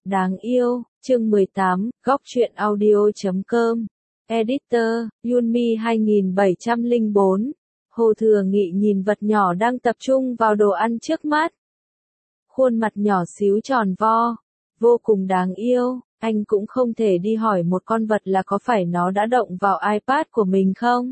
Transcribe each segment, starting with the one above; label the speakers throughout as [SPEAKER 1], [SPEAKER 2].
[SPEAKER 1] Đáng yêu, chương 18, góc truyện audio.com. Editor, Yunmi 2704. Hồ Thừa Nghị nhìn vật nhỏ đang tập trung vào đồ ăn trước mắt. Khuôn mặt nhỏ xíu tròn vo, vô cùng đáng yêu, anh cũng không thể đi hỏi một con vật là có phải nó đã động vào iPad của mình không?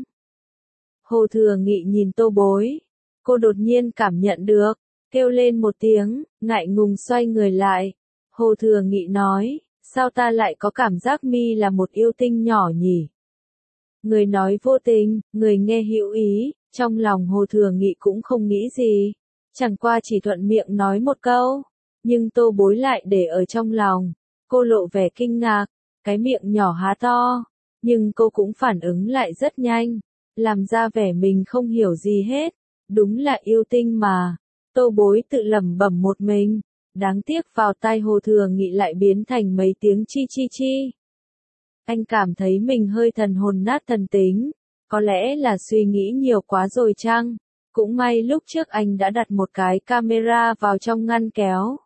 [SPEAKER 1] Hồ Thừa Nghị nhìn Tô Bối, cô đột nhiên cảm nhận được, kêu lên một tiếng, ngại ngùng xoay người lại. Hồ Thừa Nghị nói, sao ta lại có cảm giác mi là một yêu tinh nhỏ nhỉ? Người nói vô tình, người nghe hữu ý, trong lòng Hồ Thừa Nghị cũng không nghĩ gì, chẳng qua chỉ thuận miệng nói một câu, nhưng Tô Bối lại để ở trong lòng. Cô lộ vẻ kinh ngạc, cái miệng nhỏ há to, nhưng cô cũng phản ứng lại rất nhanh, làm ra vẻ mình không hiểu gì hết, đúng là yêu tinh mà. Tô Bối tự lẩm bẩm một mình, đáng tiếc vào tai Hồ Thừa Nghị lại biến thành mấy tiếng chi chi chi. Anh cảm thấy mình hơi thần hồn nát thần tính, có lẽ là suy nghĩ nhiều quá rồi chăng? Cũng may lúc trước anh đã đặt một cái camera vào trong ngăn kéo.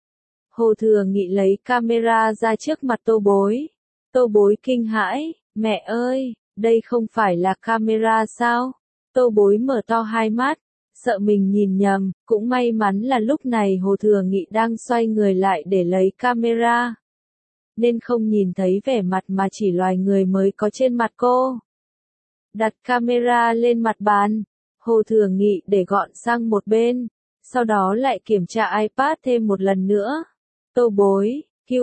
[SPEAKER 1] Hồ Thừa Nghị lấy camera ra trước mặt Tô Bối. Tô Bối kinh hãi, mẹ ơi, đây không phải là camera sao? Tô Bối mở to hai mắt, sợ mình nhìn nhầm, cũng may mắn là lúc này Hồ Thừa Nghị đang xoay người lại để lấy camera, nên không nhìn thấy vẻ mặt mà chỉ loài người mới có trên mặt cô. Đặt camera lên mặt bàn, Hồ Thừa Nghị để gọn sang một bên, sau đó lại kiểm tra iPad thêm một lần nữa. Tô Bối,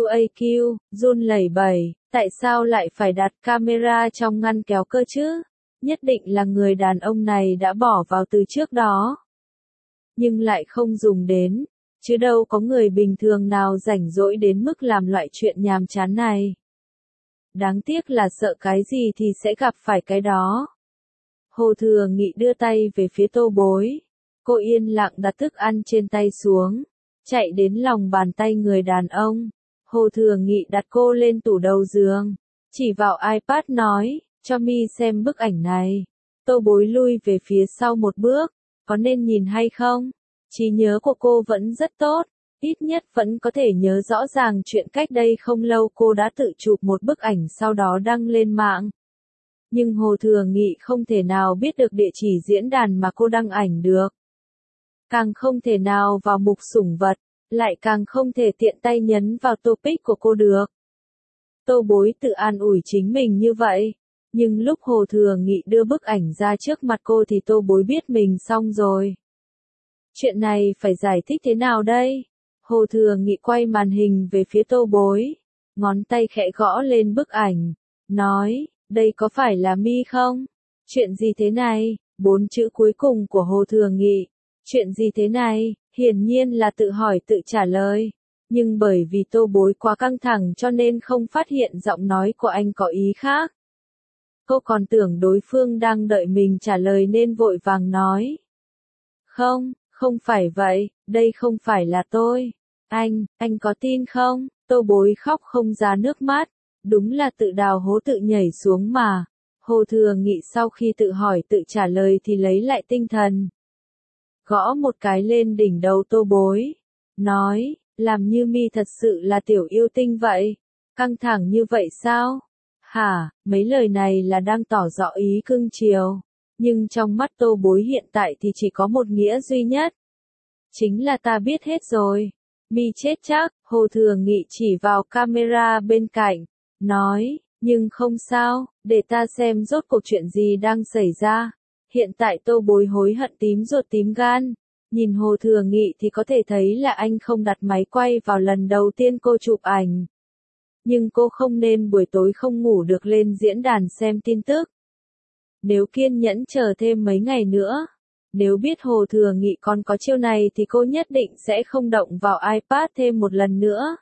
[SPEAKER 1] QAQ, run lẩy bẩy, tại sao lại phải đặt camera trong ngăn kéo cơ chứ? Nhất định là người đàn ông này đã bỏ vào từ trước đó, nhưng lại không dùng đến, chứ đâu có người bình thường nào rảnh rỗi đến mức làm loại chuyện nhàm chán này. Đáng tiếc là sợ cái gì thì sẽ gặp phải cái đó. Hồ Thừa Nghị đưa tay về phía Tô Bối, cô yên lặng đặt thức ăn trên tay xuống, chạy đến lòng bàn tay người đàn ông. Hồ Thừa Nghị đặt cô lên tủ đầu giường, chỉ vào iPad nói, cho mi xem bức ảnh này. Tô Bối lui về phía sau một bước, có nên nhìn hay không? Trí nhớ của cô vẫn rất tốt, ít nhất vẫn có thể nhớ rõ ràng chuyện cách đây không lâu cô đã tự chụp một bức ảnh sau đó đăng lên mạng. Nhưng Hồ Thừa Nghị không thể nào biết được địa chỉ diễn đàn mà cô đăng ảnh được. Càng không thể nào vào mục sủng vật, lại càng không thể tiện tay nhấn vào topic của cô được. Tô Bối tự an ủi chính mình như vậy, nhưng lúc Hồ Thừa Nghị đưa bức ảnh ra trước mặt cô thì Tô Bối biết mình xong rồi. Chuyện này phải giải thích thế nào đây? Hồ Thừa Nghị quay màn hình về phía Tô Bối, ngón tay khẽ gõ lên bức ảnh, nói, đây có phải là mi không? Chuyện gì thế này? 4 chữ cuối cùng của Hồ Thừa Nghị. Chuyện gì thế này? Hiển nhiên là tự hỏi tự trả lời. Nhưng bởi vì Tô Bối quá căng thẳng cho nên không phát hiện giọng nói của anh có ý khác. Cô còn tưởng đối phương đang đợi mình trả lời nên vội vàng nói. Không, không phải vậy, đây không phải là tôi. Anh có tin không? Tô Bối khóc không ra nước mắt. Đúng là tự đào hố tự nhảy xuống mà. Hồ Thừa Nghị sau khi tự hỏi tự trả lời thì lấy lại tinh thần. Gõ một cái lên đỉnh đầu Tô Bối. Nói, làm như mi thật sự là tiểu yêu tinh vậy. Căng thẳng như vậy sao? Hả, mấy lời này là đang tỏ rõ ý cưng chiều. Nhưng trong mắt Tô Bối hiện tại thì chỉ có một nghĩa duy nhất. Chính là ta biết hết rồi. Mi chết chắc, Hồ Thừa Nghị chỉ vào camera bên cạnh. Nói, nhưng không sao, để ta xem rốt cuộc chuyện gì đang xảy ra. Hiện tại Tô Bối hối hận tím ruột tím gan. Nhìn Hồ Thừa Nghị thì có thể thấy là anh không đặt máy quay vào lần đầu tiên cô chụp ảnh. Nhưng cô không nên buổi tối không ngủ được lên diễn đàn xem tin tức. Nếu kiên nhẫn chờ thêm mấy ngày nữa, nếu biết Hồ Thừa Nghị còn có chiêu này thì cô nhất định sẽ không động vào iPad thêm một lần nữa.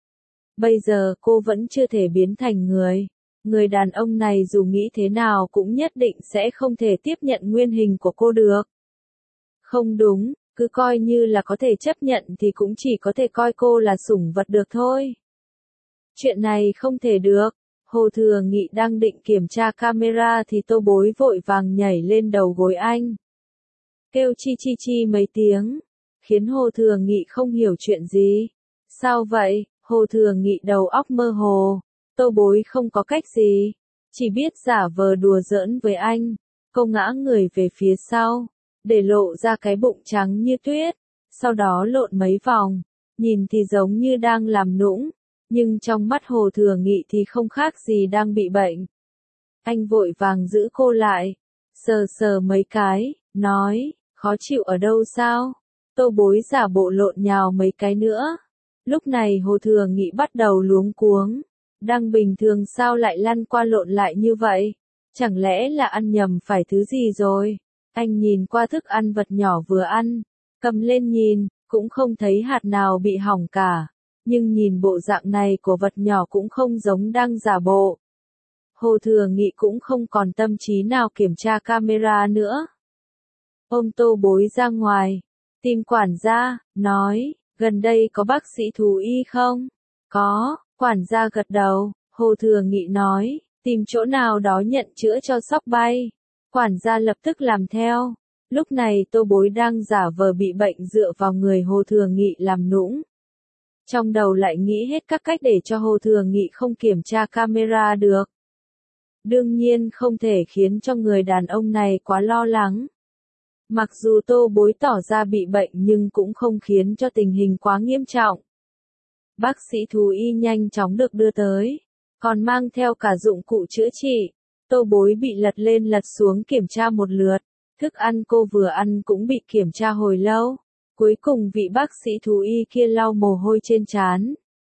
[SPEAKER 1] Bây giờ cô vẫn chưa thể biến thành người. Người đàn ông này dù nghĩ thế nào cũng nhất định sẽ không thể tiếp nhận nguyên hình của cô được. Không đúng, cứ coi như là có thể chấp nhận thì cũng chỉ có thể coi cô là sủng vật được thôi. Chuyện này không thể được. Hồ Thừa Nghị đang định kiểm tra camera thì Tô Bối vội vàng nhảy lên đầu gối anh. Kêu chi chi chi mấy tiếng, khiến Hồ Thừa Nghị không hiểu chuyện gì. Sao vậy? Hồ Thừa Nghị đầu óc mơ hồ, Tô Bối không có cách gì, chỉ biết giả vờ đùa giỡn với anh. Cô ngã người về phía sau, để lộ ra cái bụng trắng như tuyết, sau đó lộn mấy vòng, nhìn thì giống như đang làm nũng, nhưng trong mắt Hồ Thừa Nghị thì không khác gì đang bị bệnh. Anh vội vàng giữ cô lại, sờ sờ mấy cái, nói, khó chịu ở đâu sao? Tô Bối giả bộ lộn nhào mấy cái nữa. Lúc này Hồ Thừa Nghị bắt đầu luống cuống, đang bình thường sao lại lăn qua lộn lại như vậy? Chẳng lẽ là ăn nhầm phải thứ gì rồi? Anh nhìn qua thức ăn vật nhỏ vừa ăn, cầm lên nhìn, cũng không thấy hạt nào bị hỏng cả. Nhưng nhìn bộ dạng này của vật nhỏ cũng không giống đang giả bộ. Hồ Thừa Nghị cũng không còn tâm trí nào kiểm tra camera nữa. Ôm Tô Bối ra ngoài, tìm quản gia, nói, gần đây có bác sĩ thú y không? Có, quản gia gật đầu, Hồ Thừa Nghị nói, tìm chỗ nào đó nhận chữa cho sóc bay. Quản gia lập tức làm theo. Lúc này Tô Bối đang giả vờ bị bệnh dựa vào người Hồ Thừa Nghị làm nũng. Trong đầu lại nghĩ hết các cách để cho Hồ Thừa Nghị không kiểm tra camera được. Đương nhiên không thể khiến cho người đàn ông này quá lo lắng. Mặc dù Tô Bối tỏ ra bị bệnh nhưng cũng không khiến cho tình hình quá nghiêm trọng. Bác sĩ thú y nhanh chóng được đưa tới, còn mang theo cả dụng cụ chữa trị. Tô Bối bị lật lên lật xuống kiểm tra một lượt, thức ăn cô vừa ăn cũng bị kiểm tra hồi lâu. Cuối cùng vị bác sĩ thú y kia lau mồ hôi trên trán.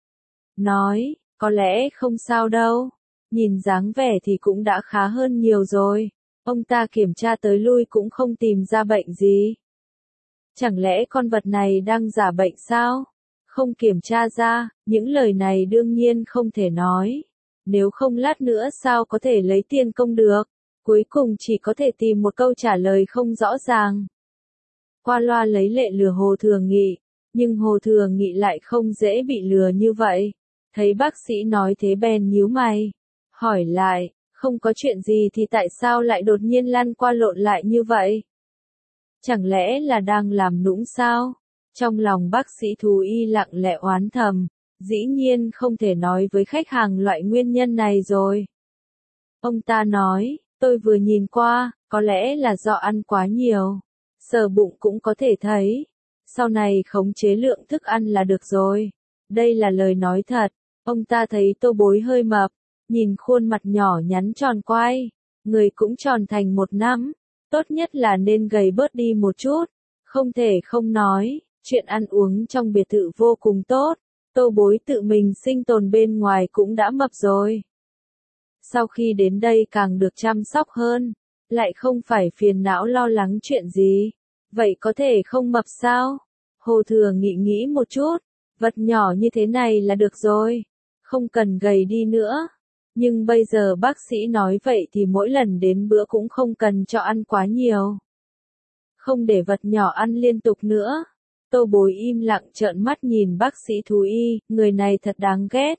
[SPEAKER 1] Nói, có lẽ không sao đâu, nhìn dáng vẻ thì cũng đã khá hơn nhiều rồi. Ông ta kiểm tra tới lui cũng không tìm ra bệnh gì. Chẳng lẽ con vật này đang giả bệnh sao? Không kiểm tra ra, những lời này đương nhiên không thể nói. Nếu không lát nữa sao có thể lấy tiền công được? Cuối cùng chỉ có thể tìm một câu trả lời không rõ ràng. Qua loa lấy lệ lừa Hồ Thừa Nghị, nhưng Hồ Thừa Nghị lại không dễ bị lừa như vậy. Thấy bác sĩ nói thế bèn nhíu mày, hỏi lại, không có chuyện gì thì tại sao lại đột nhiên lăn qua lộn lại như vậy? Chẳng lẽ là đang làm nũng sao? Trong lòng bác sĩ thú y lặng lẽ oán thầm, dĩ nhiên không thể nói với khách hàng loại nguyên nhân này rồi. Ông ta nói, tôi vừa nhìn qua, có lẽ là do ăn quá nhiều. Sờ bụng cũng có thể thấy. Sau này khống chế lượng thức ăn là được rồi. Đây là lời nói thật. Ông ta thấy Tô Bối hơi mập, nhìn khuôn mặt nhỏ nhắn tròn quai, người cũng tròn thành một nắm. Tốt nhất là nên gầy bớt đi một chút. Không thể không nói, chuyện ăn uống trong biệt thự vô cùng tốt. Tô Bối tự mình sinh tồn bên ngoài cũng đã mập rồi. Sau khi đến đây càng được chăm sóc hơn, lại không phải phiền não lo lắng chuyện gì. Vậy có thể không mập sao? Hồ Thừa Nghị nghĩ một chút, vật nhỏ như thế này là được rồi, không cần gầy đi nữa. Nhưng bây giờ bác sĩ nói vậy thì mỗi lần đến bữa cũng không cần cho ăn quá nhiều. Không để vật nhỏ ăn liên tục nữa. Tô Bối im lặng trợn mắt nhìn bác sĩ thú y, người này thật đáng ghét.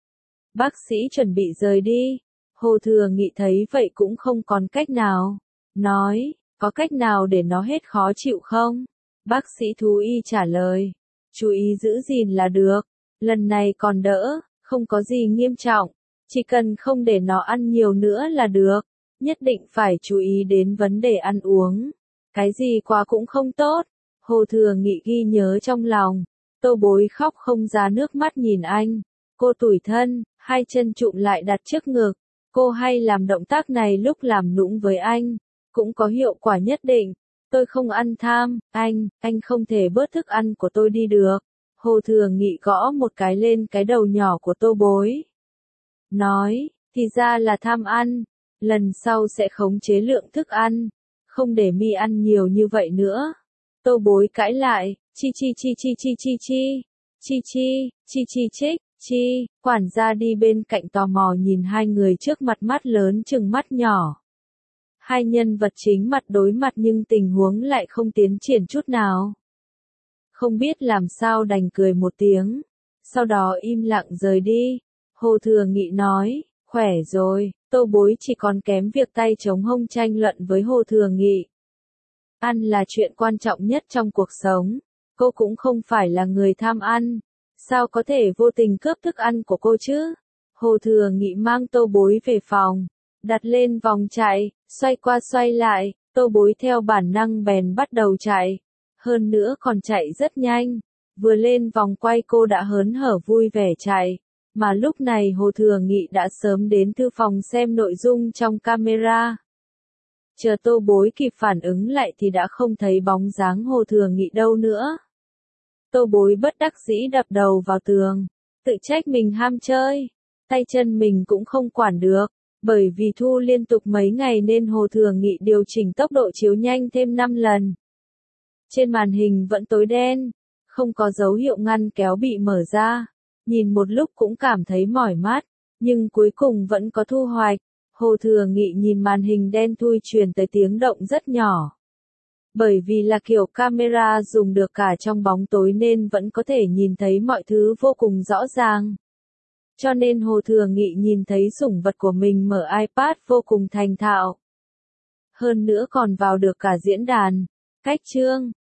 [SPEAKER 1] Bác sĩ chuẩn bị rời đi. Hồ Thừa Nghị thấy vậy cũng không còn cách nào. Nói, có cách nào để nó hết khó chịu không? Bác sĩ thú y trả lời, chú ý giữ gìn là được. Lần này còn đỡ, không có gì nghiêm trọng. Chỉ cần không để nó ăn nhiều nữa là được. Nhất định phải chú ý đến vấn đề ăn uống. Cái gì quá cũng không tốt. Hồ Thừa Nghị ghi nhớ trong lòng. Tô Bối khóc không ra nước mắt nhìn anh. Cô tủi thân, hai chân trụm lại đặt trước ngực. Cô hay làm động tác này lúc làm nũng với anh. Cũng có hiệu quả nhất định. Tôi không ăn tham, anh không thể bớt thức ăn của tôi đi được. Hồ Thừa Nghị gõ một cái lên cái đầu nhỏ của Tô Bối. Nói, thì ra là tham ăn. Lần sau sẽ khống chế lượng thức ăn. Không để mi ăn nhiều như vậy nữa. Tô Bối cãi lại, chi chích, chi, quản gia đi bên cạnh tò mò nhìn hai người trước mặt mắt lớn chừng mắt nhỏ. Hai nhân vật chính mặt đối mặt nhưng tình huống lại không tiến triển chút nào. Không biết làm sao đành cười một tiếng. Sau đó im lặng rời đi. Hồ Thừa Nghị nói, khỏe rồi, Tô Bối chỉ còn kém việc tay chống hông tranh luận với Hồ Thừa Nghị. Ăn là chuyện quan trọng nhất trong cuộc sống. Cô cũng không phải là người tham ăn. Sao có thể vô tình cướp thức ăn của cô chứ? Hồ Thừa Nghị mang Tô Bối về phòng, đặt lên vòng chạy, xoay qua xoay lại, Tô Bối theo bản năng bèn bắt đầu chạy. Hơn nữa còn chạy rất nhanh. Vừa lên vòng quay cô đã hớn hở vui vẻ chạy. Mà lúc này Hồ Thừa Nghị đã sớm đến thư phòng xem nội dung trong camera. Chờ Tô Bối kịp phản ứng lại thì đã không thấy bóng dáng Hồ Thừa Nghị đâu nữa. Tô Bối bất đắc dĩ đập đầu vào tường, tự trách mình ham chơi, tay chân mình cũng không quản được, bởi vì thu liên tục mấy ngày nên Hồ Thừa Nghị điều chỉnh tốc độ chiếu nhanh thêm 5 lần. Trên màn hình vẫn tối đen, không có dấu hiệu ngăn kéo bị mở ra, nhìn một lúc cũng cảm thấy mỏi mắt, nhưng cuối cùng vẫn có thu hoạch. Hồ Thừa Nghị nhìn màn hình đen thui truyền tới tiếng động rất nhỏ. Bởi vì là kiểu camera dùng được cả trong bóng tối nên vẫn có thể nhìn thấy mọi thứ vô cùng rõ ràng. Cho nên Hồ Thừa Nghị nhìn thấy sủng vật của mình mở iPad vô cùng thành thạo. Hơn nữa còn vào được cả diễn đàn, cách chương.